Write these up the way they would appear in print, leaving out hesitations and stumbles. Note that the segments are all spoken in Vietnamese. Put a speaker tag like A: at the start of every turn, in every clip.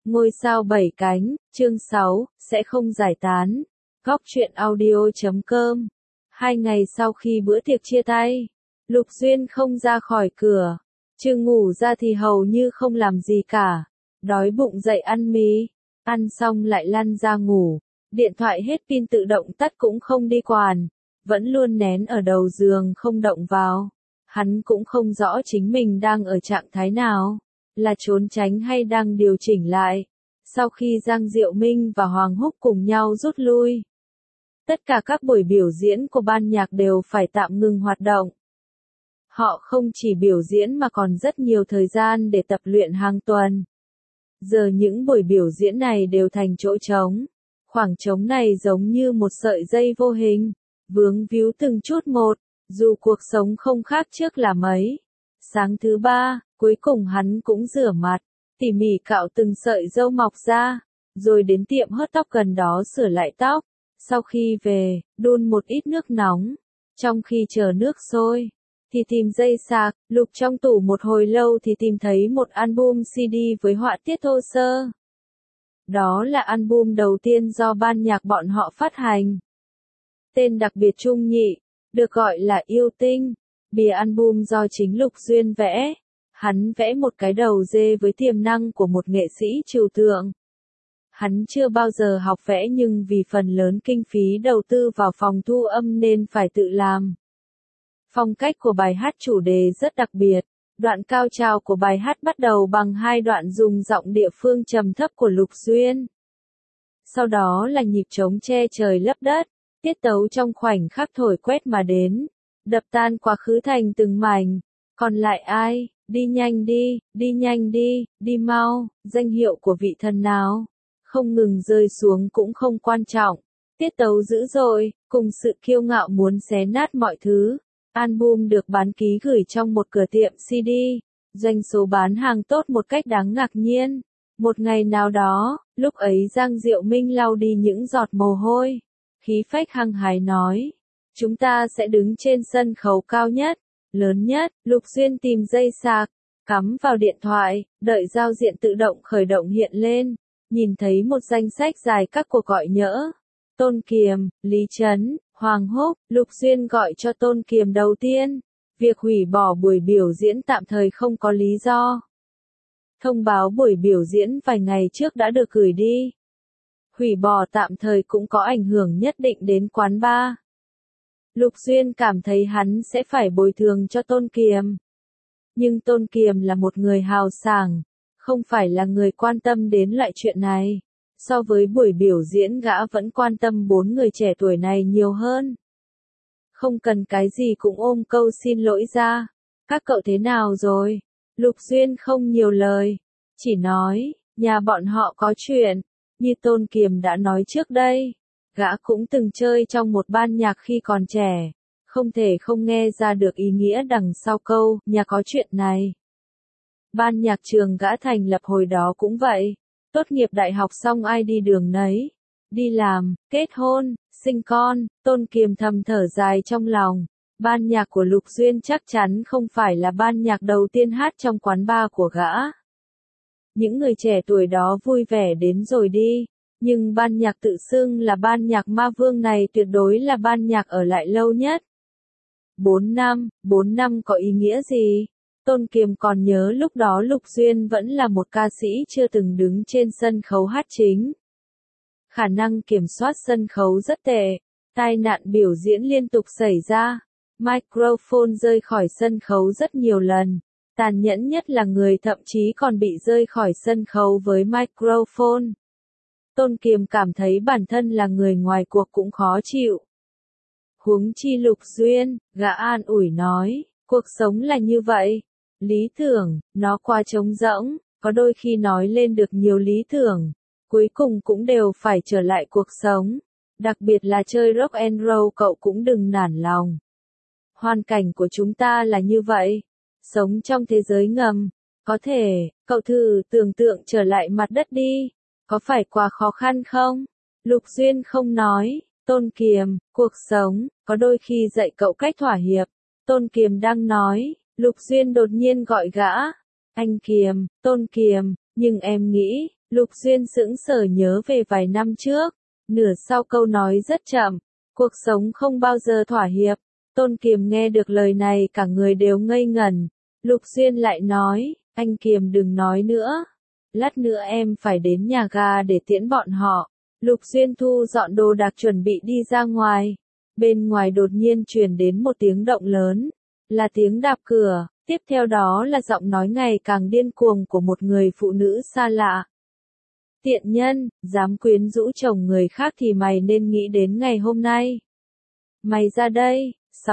A: Ngôi sao 7 cánh, chương 6, sẽ không giải tán. Góc truyện audio.com. 2 ngày sau khi bữa tiệc chia tay, Lục Duyên không ra khỏi cửa. Chưa ngủ ra thì hầu như không làm gì cả. Đói bụng dậy ăn mì. Ăn xong lại lăn ra ngủ. Điện thoại hết pin tự động tắt cũng không đi quản. Vẫn luôn nén ở đầu giường không động vào. Hắn cũng không rõ chính mình đang ở trạng thái nào. Là trốn tránh hay đang điều chỉnh lại. Sau khi Giang Diệu Minh và Hoàng Húc cùng nhau rút lui, tất cả các buổi biểu diễn của ban nhạc đều phải tạm ngừng hoạt động. Họ không chỉ biểu diễn mà còn rất nhiều thời gian để tập luyện hàng tuần. Giờ những buổi biểu diễn này đều thành chỗ trống. Khoảng trống này giống như một sợi dây vô hình, vướng víu từng chút một, dù cuộc sống không khác trước là mấy. Sáng thứ ba, cuối cùng hắn cũng rửa mặt, tỉ mỉ cạo từng sợi râu mọc ra, rồi đến tiệm hớt tóc gần đó sửa lại tóc. Sau khi về, đun một ít nước nóng. Trong khi chờ nước sôi, thì tìm dây sạc, lục trong tủ một hồi lâu thì tìm thấy một album CD với họa tiết thô sơ. Đó là album đầu tiên do ban nhạc bọn họ phát hành. Tên đặc biệt trung nhị, được gọi là Yêu Tinh. Bìa album do chính Lục Duyên vẽ. Hắn vẽ một cái đầu dê với tiềm năng của một nghệ sĩ trừu tượng. Hắn chưa bao giờ học vẽ nhưng vì phần lớn kinh phí đầu tư vào phòng thu âm nên phải tự làm. Phong cách của bài hát chủ đề rất đặc biệt. Đoạn cao trào của bài hát bắt đầu bằng 2 đoạn dùng giọng địa phương trầm thấp của Lục Duyên. Sau đó là nhịp trống che trời lấp đất, tiết tấu trong khoảnh khắc thổi quét mà đến, đập tan quá khứ thành từng mảnh. Còn lại ai, đi nhanh đi, đi nhanh đi, đi mau, danh hiệu của vị thần nào, không ngừng rơi xuống cũng không quan trọng. Tiết tấu dữ dội, cùng sự kiêu ngạo muốn xé nát mọi thứ. Album được bán ký gửi trong một cửa tiệm CD, doanh số bán hàng tốt một cách đáng ngạc nhiên. Một ngày nào đó, lúc ấy Giang Diệu Minh lau đi những giọt mồ hôi, khí phách hăng hái nói, chúng ta sẽ đứng trên sân khấu cao nhất, lớn nhất. Lục Duyên tìm dây sạc, cắm vào điện thoại, đợi giao diện tự động khởi động hiện lên, nhìn thấy một danh sách dài các cuộc gọi nhỡ. Tôn Kiềm, Lý Trấn, Hoàng Húc. Lục Duyên gọi cho Tôn Kiềm đầu tiên. Việc hủy bỏ buổi biểu diễn tạm thời không có lý do. Thông báo buổi biểu diễn vài ngày trước đã được gửi đi. Hủy bỏ tạm thời cũng có ảnh hưởng nhất định đến quán bar. Lục Duyên cảm thấy hắn sẽ phải bồi thường cho Tôn Kiềm. Nhưng Tôn Kiềm là một người hào sảng, không phải là người quan tâm đến loại chuyện này. So với buổi biểu diễn gã vẫn quan tâm 4 người trẻ tuổi này nhiều hơn. Không cần cái gì cũng ôm câu xin lỗi ra. Các cậu thế nào rồi? Lục Duyên không nhiều lời, chỉ nói, nhà bọn họ có chuyện. Như Tôn Kiềm đã nói trước đây, gã cũng từng chơi trong một ban nhạc khi còn trẻ. Không thể không nghe ra được ý nghĩa đằng sau câu, nhà có chuyện này. Ban nhạc trường gã thành lập hồi đó cũng vậy. Tốt nghiệp đại học xong ai đi đường nấy. Đi làm, kết hôn, sinh con. Tôn Kiềm thầm thở dài trong lòng. Ban nhạc của Lục Duyên chắc chắn không phải là ban nhạc đầu tiên hát trong quán bar của gã. Những người trẻ tuổi đó vui vẻ đến rồi đi. Nhưng ban nhạc tự xưng là ban nhạc ma vương này tuyệt đối là ban nhạc ở lại lâu nhất. 4 năm có ý nghĩa gì? Tôn Kiềm còn nhớ lúc đó Lục Duyên vẫn là một ca sĩ chưa từng đứng trên sân khấu hát chính. Khả năng kiểm soát sân khấu rất tệ, tai nạn biểu diễn liên tục xảy ra, microphone rơi khỏi sân khấu rất nhiều lần. Tàn nhẫn nhất là người thậm chí còn bị rơi khỏi sân khấu với microphone. Tôn Kiềm cảm thấy bản thân là người ngoài cuộc cũng khó chịu. Huống chi Lục Duyên, gã an ủi nói, cuộc sống là như vậy. Lý tưởng, nó quá trống rỗng, có đôi khi nói lên được nhiều lý tưởng, cuối cùng cũng đều phải trở lại cuộc sống. Đặc biệt là chơi rock and roll cậu cũng đừng nản lòng. Hoàn cảnh của chúng ta là như vậy. Sống trong thế giới ngầm. Có thể, cậu thử tưởng tượng trở lại mặt đất đi. Có phải quá khó khăn không? Lục Duyên không nói. Tôn Kiềm, cuộc sống, có đôi khi dạy cậu cách thỏa hiệp. Tôn Kiềm đang nói. Lục Duyên đột nhiên gọi gã. Anh Kiềm, Tôn Kiềm, nhưng em nghĩ, Lục Duyên sững sờ nhớ về vài năm trước. Nửa sau câu nói rất chậm. Cuộc sống không bao giờ thỏa hiệp. Tôn Kiềm nghe được lời này cả người đều ngây ngẩn. Lục Duyên lại nói, anh Kiềm đừng nói nữa. Lát nữa em phải đến nhà ga để tiễn bọn họ. Lục Duyên thu dọn đồ đạc chuẩn bị đi ra ngoài. Bên ngoài đột nhiên truyền đến một tiếng động lớn. Là tiếng đạp cửa, tiếp theo đó là giọng nói ngày càng điên cuồng của một người phụ nữ xa lạ. Tiện nhân, dám quyến rũ chồng người khác thì mày nên nghĩ đến ngày hôm nay. Mày ra đây,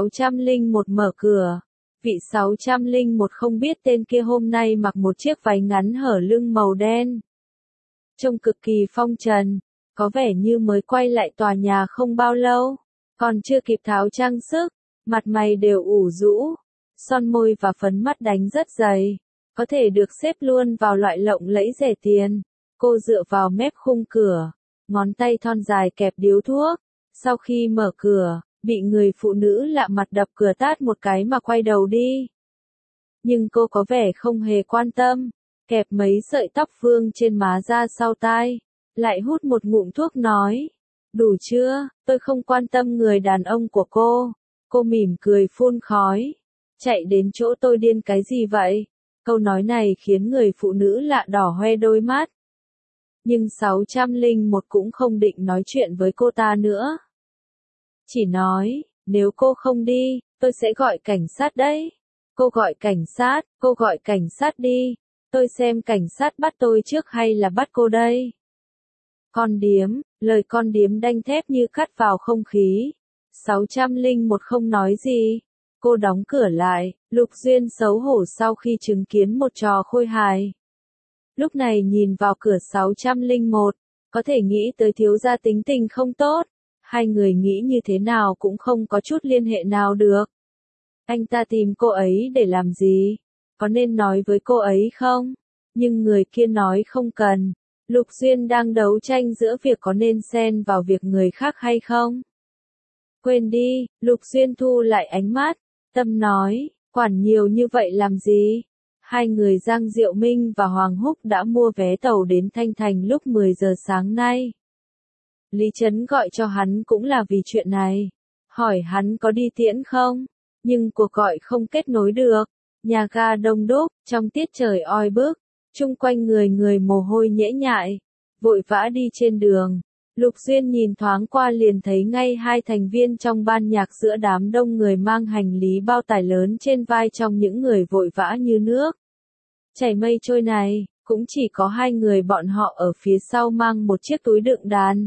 A: 601 mở cửa. Vị 601 không biết tên kia hôm nay mặc một chiếc váy ngắn hở lưng màu đen. Trông cực kỳ phong trần, có vẻ như mới quay lại tòa nhà không bao lâu, còn chưa kịp tháo trang sức, mặt mày đều ủ rũ, son môi và phấn mắt đánh rất dày, có thể được xếp luôn vào loại lộng lẫy rẻ tiền. Cô dựa vào mép khung cửa, ngón tay thon dài kẹp điếu thuốc, sau khi mở cửa, bị người phụ nữ lạ mặt đập cửa tát một cái mà quay đầu đi. Nhưng cô có vẻ không hề quan tâm, kẹp mấy sợi tóc vương trên má ra sau tai, lại hút một ngụm thuốc nói, đủ chưa, tôi không quan tâm người đàn ông của cô. Cô mỉm cười phun khói, chạy đến chỗ tôi điên cái gì vậy? Câu nói này khiến người phụ nữ lạ đỏ hoe đôi mắt. Nhưng 601 cũng không định nói chuyện với cô ta nữa. Chỉ nói, nếu cô không đi, tôi sẽ gọi cảnh sát đấy. Cô gọi cảnh sát đi. Tôi xem cảnh sát bắt tôi trước hay là bắt cô đây. Con điếm, lời con điếm đanh thép như cắt vào không khí. 601 không nói gì. Cô đóng cửa lại, Lục Duyên xấu hổ sau khi chứng kiến một trò khôi hài. Lúc này nhìn vào cửa 601, có thể nghĩ tới thiếu gia tính tình không tốt. Hai người nghĩ như thế nào cũng không có chút liên hệ nào được. Anh ta tìm cô ấy để làm gì? Có nên nói với cô ấy không? Nhưng người kia nói không cần. Lục Duyên đang đấu tranh giữa việc có nên xen vào việc người khác hay không. Quên đi, Lục Duyên thu lại ánh mắt. Tâm nói, quản nhiều như vậy làm gì? Hai người Giang Diệu Minh và Hoàng Húc đã mua vé tàu đến Thanh Thành lúc 10 giờ sáng nay. Lý Trấn gọi cho hắn cũng là vì chuyện này. Hỏi hắn có đi tiễn không? Nhưng cuộc gọi không kết nối được. Nhà ga đông đúc, trong tiết trời oi bức. Chung quanh người mồ hôi nhễ nhại. Vội vã đi trên đường. Lục Duyên nhìn thoáng qua liền thấy ngay hai thành viên trong ban nhạc giữa đám đông người mang hành lý bao tải lớn trên vai trong những người vội vã như nước. Chảy mây trôi này, cũng chỉ có hai người bọn họ ở phía sau mang một chiếc túi đựng đàn.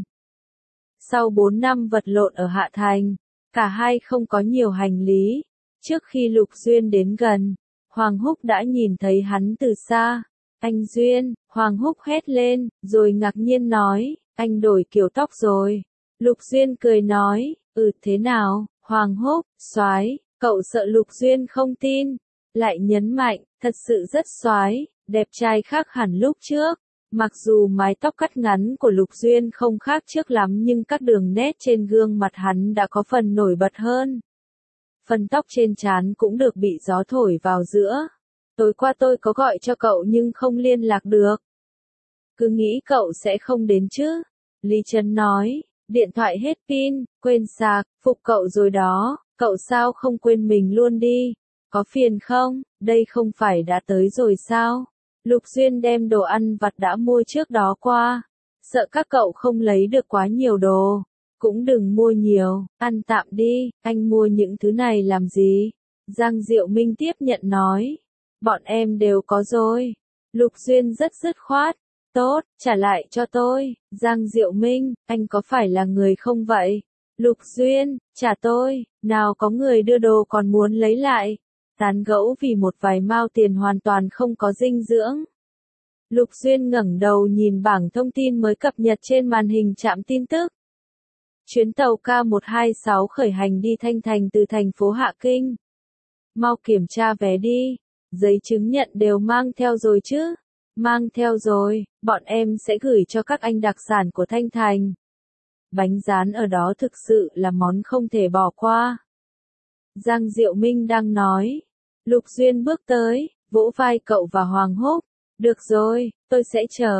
A: Sau 4 năm vật lộn ở Hạ Thành, cả hai không có nhiều hành lý. Trước khi Lục Duyên đến gần, Hoàng Húc đã nhìn thấy hắn từ xa. Anh Duyên, Hoàng Húc hét lên, rồi ngạc nhiên nói, anh đổi kiểu tóc rồi. Lục Duyên cười nói, thế nào, Hoàng Húc, soái, cậu sợ Lục Duyên không tin. Lại nhấn mạnh, thật sự rất soái, đẹp trai khác hẳn lúc trước. Mặc dù mái tóc cắt ngắn của Lục Duyên không khác trước lắm nhưng các đường nét trên gương mặt hắn đã có phần nổi bật hơn. Phần tóc trên trán cũng được bị gió thổi vào giữa. Tối qua tôi có gọi cho cậu nhưng không liên lạc được. Cứ nghĩ cậu sẽ không đến chứ. Lý Trấn nói, điện thoại hết pin, quên sạc, phục cậu rồi đó, cậu sao không quên mình luôn đi. Có phiền không, đây không phải đã tới rồi sao? Lục Duyên đem đồ ăn vặt đã mua trước đó qua. Sợ các cậu không lấy được quá nhiều đồ. Cũng đừng mua nhiều, ăn tạm đi, anh mua những thứ này làm gì? Giang Diệu Minh tiếp nhận nói. Bọn em đều có rồi. Lục Duyên rất dứt khoát. Tốt, trả lại cho tôi. Giang Diệu Minh, anh có phải là người không vậy? Lục Duyên, trả tôi. Nào có người đưa đồ còn muốn lấy lại. Tán gẫu vì một vài mao tiền hoàn toàn không có dinh dưỡng. Lục Duyên ngẩng đầu nhìn bảng thông tin mới cập nhật trên màn hình trạm tin tức. Chuyến tàu K126 khởi hành đi Thanh Thành từ thành phố Hạ Kinh. Mau kiểm tra vé đi. Giấy chứng nhận đều mang theo rồi chứ? Mang theo rồi, bọn em sẽ gửi cho các anh đặc sản của Thanh Thành. Bánh rán ở đó thực sự là món không thể bỏ qua. Giang Diệu Minh đang nói. Lục Duyên bước tới, vỗ vai cậu và Hoàng Húc. Được rồi, tôi sẽ chờ.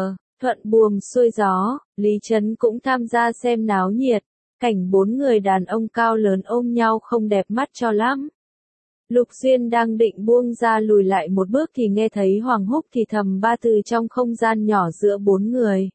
A: Thuận buồm xuôi gió, Lý Trấn cũng tham gia xem náo nhiệt. Cảnh 4 người đàn ông cao lớn ôm nhau không đẹp mắt cho lắm. Lục Duyên đang định buông ra lùi lại một bước thì nghe thấy Hoàng Húc thì thầm ba từ trong không gian nhỏ giữa 4 người.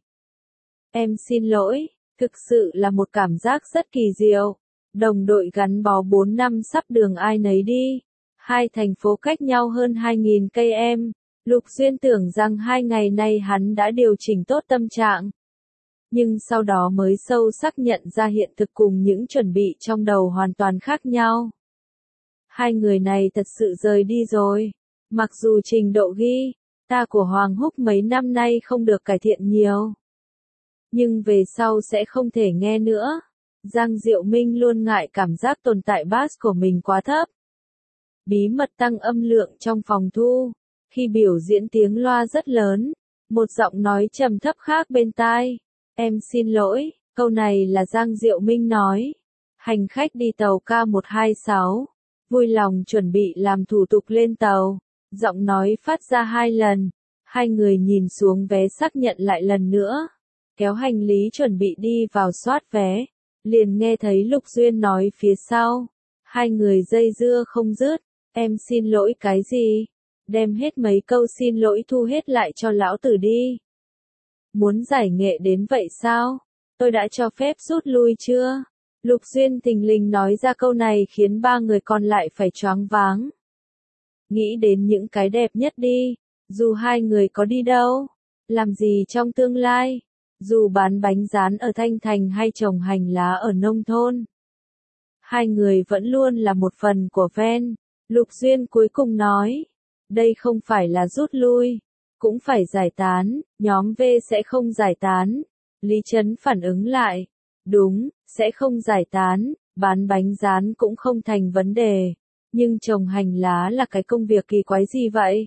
A: Em xin lỗi, thực sự là một cảm giác rất kỳ diệu. Đồng đội gắn bó 4 năm sắp đường ai nấy đi. Hai thành phố cách nhau hơn 2.000 cây em. Lục Duyên tưởng rằng 2 ngày nay hắn đã điều chỉnh tốt tâm trạng. Nhưng sau đó mới sâu sắc nhận ra hiện thực cùng những chuẩn bị trong đầu hoàn toàn khác nhau. Hai người này thật sự rời đi rồi. Mặc dù trình độ guitar của Hoàng Húc mấy năm nay không được cải thiện nhiều. Nhưng về sau sẽ không thể nghe nữa. Giang Diệu Minh luôn ngại cảm giác tồn tại bass của mình quá thấp. Bí mật tăng âm lượng trong phòng thu. Khi biểu diễn tiếng loa rất lớn, một giọng nói trầm thấp khác bên tai. Em xin lỗi, câu này là Giang Diệu Minh nói. Hành khách đi tàu K126, vui lòng chuẩn bị làm thủ tục lên tàu. Giọng nói phát ra 2 lần. Hai người nhìn xuống vé xác nhận lại lần nữa. Kéo hành lý chuẩn bị đi vào soát vé. Liền nghe thấy Lục Duyên nói phía sau. Hai người dây dưa không dứt. Em xin lỗi cái gì? Đem hết mấy câu xin lỗi thu hết lại cho lão tử đi. Muốn giải nghệ đến vậy sao? Tôi đã cho phép rút lui chưa? Lục Duyên thình lình nói ra câu này khiến 3 người còn lại phải choáng váng. Nghĩ đến những cái đẹp nhất đi. Dù hai người có đi đâu, làm gì trong tương lai, dù bán bánh rán ở Thanh Thành hay trồng hành lá ở nông thôn. Hai người vẫn luôn là một phần của Ven. Lục Duyên cuối cùng nói. Đây không phải là rút lui, cũng phải giải tán, nhóm V sẽ không giải tán. Lý Trấn phản ứng lại. Đúng, sẽ không giải tán, bán bánh rán cũng không thành vấn đề. Nhưng trồng hành lá là cái công việc kỳ quái gì vậy?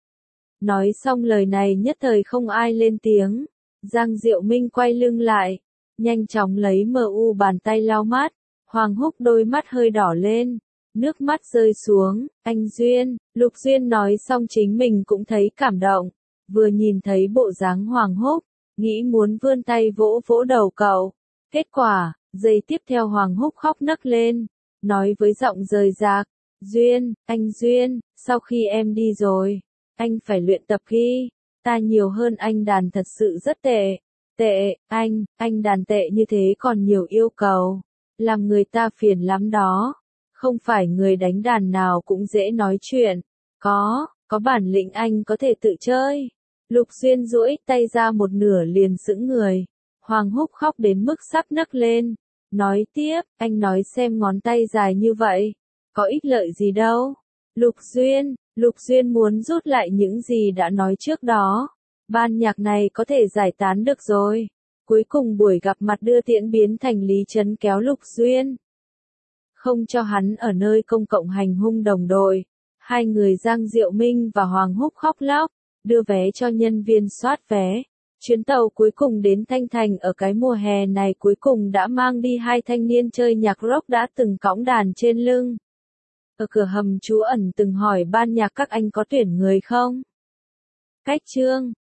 A: Nói xong lời này nhất thời không ai lên tiếng. Giang Diệu Minh quay lưng lại, nhanh chóng lấy MU bàn tay lau mắt. Hoàng Húc đôi mắt hơi đỏ lên. Nước mắt rơi xuống, anh Duyên, Lục Duyên nói xong chính mình cũng thấy cảm động. Vừa nhìn thấy bộ dáng Hoàng Húc, nghĩ muốn vươn tay vỗ vỗ đầu cậu. Kết quả, giây tiếp theo Hoàng Húc khóc nấc lên, nói với giọng rời rạc. Duyên, anh Duyên, sau khi em đi rồi, anh phải luyện tập guitar nhiều hơn, anh đàn thật sự rất tệ. Tệ, anh đàn tệ như thế còn nhiều yêu cầu. Làm người ta phiền lắm đó. Không phải người đánh đàn nào cũng dễ nói chuyện. Có bản lĩnh anh có thể tự chơi. Lục Duyên duỗi tay ra một nửa liền sững người. Hoàng Húc khóc đến mức sắp nấc lên. Nói tiếp, anh nói xem ngón tay dài như vậy. Có ích lợi gì đâu. Lục Duyên muốn rút lại những gì đã nói trước đó. Ban nhạc này có thể giải tán được rồi. Cuối cùng buổi gặp mặt đưa tiễn biến thành Lý Trấn kéo Lục Duyên. Không cho hắn ở nơi công cộng hành hung đồng đội. Hai người Giang Diệu Minh và Hoàng Húc khóc lóc, đưa vé cho nhân viên soát vé. Chuyến tàu cuối cùng đến Thanh Thành ở cái mùa hè này cuối cùng đã mang đi hai thanh niên chơi nhạc rock đã từng cõng đàn trên lưng. Ở cửa hầm trú ẩn từng hỏi ban nhạc các anh có tuyển người không? Cách chương